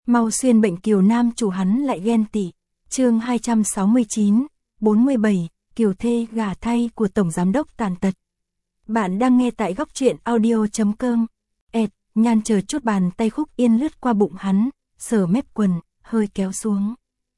Mau xuyên bệnh Kiều nam chủ hắn lại ghen tị. Chương 269, 47, Kiều thê gả thay của Tổng Giám đốc tàn tật. Bạn đang nghe tại góc truyện audio.com. Nhan chờ chút bàn tay Khúc Yên lướt qua bụng hắn, sờ mép quần, hơi kéo xuống.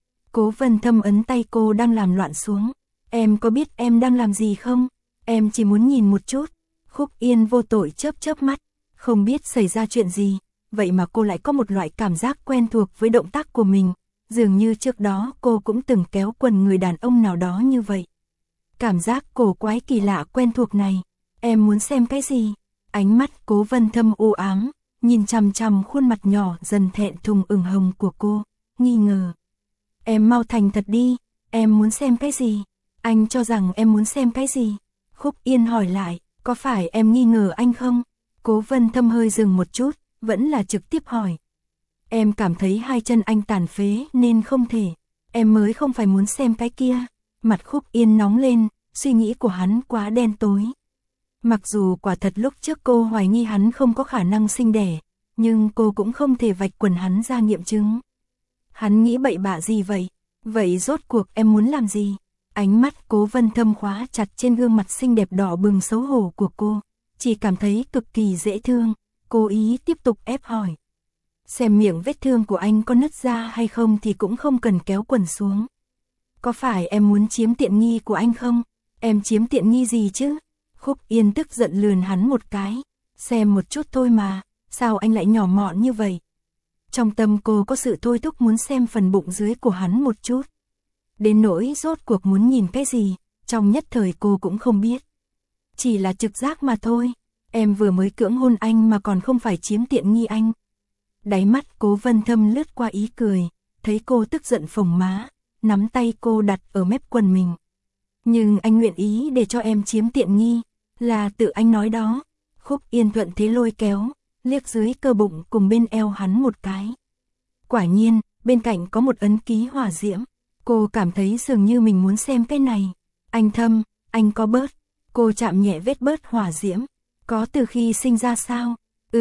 Cố Vân Thâm ấn tay cô đang làm loạn xuống. Em có biết em đang làm gì không? Em chỉ muốn nhìn một chút. Khúc Yên vô tội chớp mắt, không biết xảy ra chuyện gì. Vậy mà cô lại có một loại cảm giác quen thuộc với động tác của mình. Dường như trước đó cô cũng từng kéo quần người đàn ông nào đó như vậy. Cảm giác cổ quái kỳ lạ quen thuộc này. Em muốn xem cái gì? Ánh mắt Cố Vân Thâm u ám, nhìn chằm chằm khuôn mặt nhỏ dần thẹn thùng ửng hồng của cô, nghi ngờ. Em mau thành thật đi, em muốn xem cái gì? Anh cho rằng em muốn xem cái gì? Khúc Yên hỏi lại, có phải em nghi ngờ anh không? Cố Vân Thâm hơi dừng một chút, vẫn là trực tiếp hỏi. Em cảm thấy hai chân anh tàn phế nên không thể. Em mới không phải muốn xem cái kia. Mặt Khúc Yên nóng lên, suy nghĩ của hắn quá đen tối. Mặc dù quả thật lúc trước cô hoài nghi hắn không có khả năng sinh đẻ, nhưng cô cũng không thể vạch quần hắn ra nghiệm chứng. Hắn nghĩ bậy bạ gì vậy? Vậy rốt cuộc em muốn làm gì? Ánh mắt Cố Vân Thâm khóa chặt trên gương mặt xinh đẹp đỏ bừng xấu hổ của cô, chỉ cảm thấy cực kỳ dễ thương, cố ý tiếp tục ép hỏi. Xem miệng vết thương của anh có nứt ra hay không thì cũng không cần kéo quần xuống. Có phải em muốn chiếm tiện nghi của anh không? Em chiếm tiện nghi gì chứ? Khúc Yên tức giận lườn hắn một cái. Xem một chút thôi mà, sao anh lại nhỏ mọn như vậy? Trong tâm cô có sự thôi thúc muốn xem phần bụng dưới của hắn một chút. Đến nỗi rốt cuộc muốn nhìn cái gì, trong nhất thời cô cũng không biết. Chỉ là trực giác mà thôi, em vừa mới cưỡng hôn anh mà còn không phải chiếm tiện nghi anh. Đáy mắt Cố Vân Thâm lướt qua ý cười, thấy cô tức giận phồng má, nắm tay cô đặt ở mép quần mình. Nhưng anh nguyện ý để cho em chiếm tiện nghi, là tự anh nói đó. Khúc Yên thuận thế lôi kéo, liếc dưới cơ bụng cùng bên eo hắn một cái. Quả nhiên, bên cạnh có một ấn ký hỏa diễm. Cô cảm thấy dường như mình muốn xem cái này. Anh Thâm, anh có bớt. Cô chạm nhẹ vết bớt hỏa diễm. Có từ khi sinh ra sao?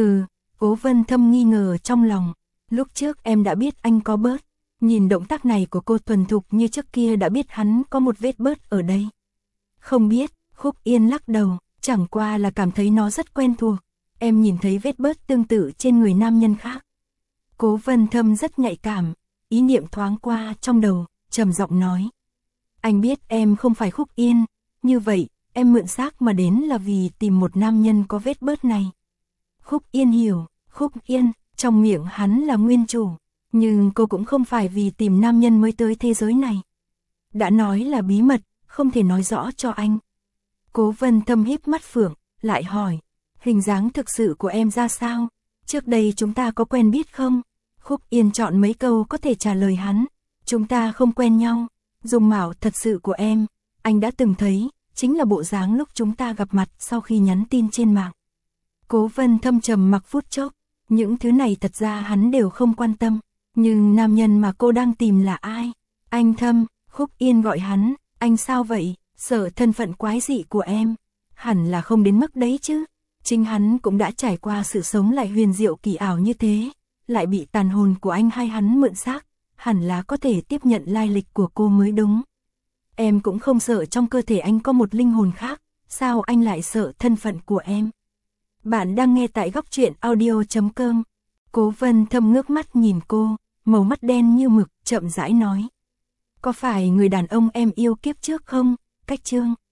Cố Vân Thâm nghi ngờ trong lòng. Lúc trước em đã biết anh có bớt. Nhìn động tác này của cô thuần thục như trước kia đã biết hắn có một vết bớt ở đây. Không biết, Khúc Yên lắc đầu, chẳng qua là cảm thấy nó rất quen thuộc. Em nhìn thấy vết bớt tương tự trên người nam nhân khác. Cố Vân Thâm rất nhạy cảm, ý niệm thoáng qua trong đầu, trầm giọng nói. Anh biết em không phải Khúc Yên, như vậy, em mượn xác mà đến là vì tìm một nam nhân có vết bớt này. Khúc Yên hiểu, Khúc Yên, trong miệng hắn là nguyên chủ, nhưng cô cũng không phải vì tìm nam nhân mới tới thế giới này. Đã nói là bí mật, không thể nói rõ cho anh. Cố Vân Thâm híp mắt phượng, lại hỏi, hình dáng thực sự của em ra sao? Trước đây chúng ta có quen biết không? Khúc Yên chọn mấy câu có thể trả lời hắn. Chúng ta không quen nhau. Dung mạo thật sự của em, anh đã từng thấy, chính là bộ dáng lúc chúng ta gặp mặt sau khi nhắn tin trên mạng. Cố Vân Thâm trầm mặc phút chốc, những thứ này thật ra hắn đều không quan tâm. Nhưng nam nhân mà cô đang tìm là ai? Anh Thâm, Khúc Yên gọi hắn, anh sao vậy? Sợ thân phận quái dị của em, hẳn là không đến mức đấy chứ. Chính hắn cũng đã trải qua sự sống lại huyền diệu kỳ ảo như thế, lại bị tàn hồn của anh hay hắn mượn xác, hẳn là có thể tiếp nhận lai lịch của cô mới đúng. Em cũng không sợ trong cơ thể anh có một linh hồn khác, sao anh lại sợ thân phận của em? Bạn đang nghe tại góc truyện audio.com. Cố Vân Thâm ngước mắt nhìn cô, màu mắt đen như mực, chậm rãi nói. Có phải người đàn ông em yêu kiếp trước không? Cách Chương.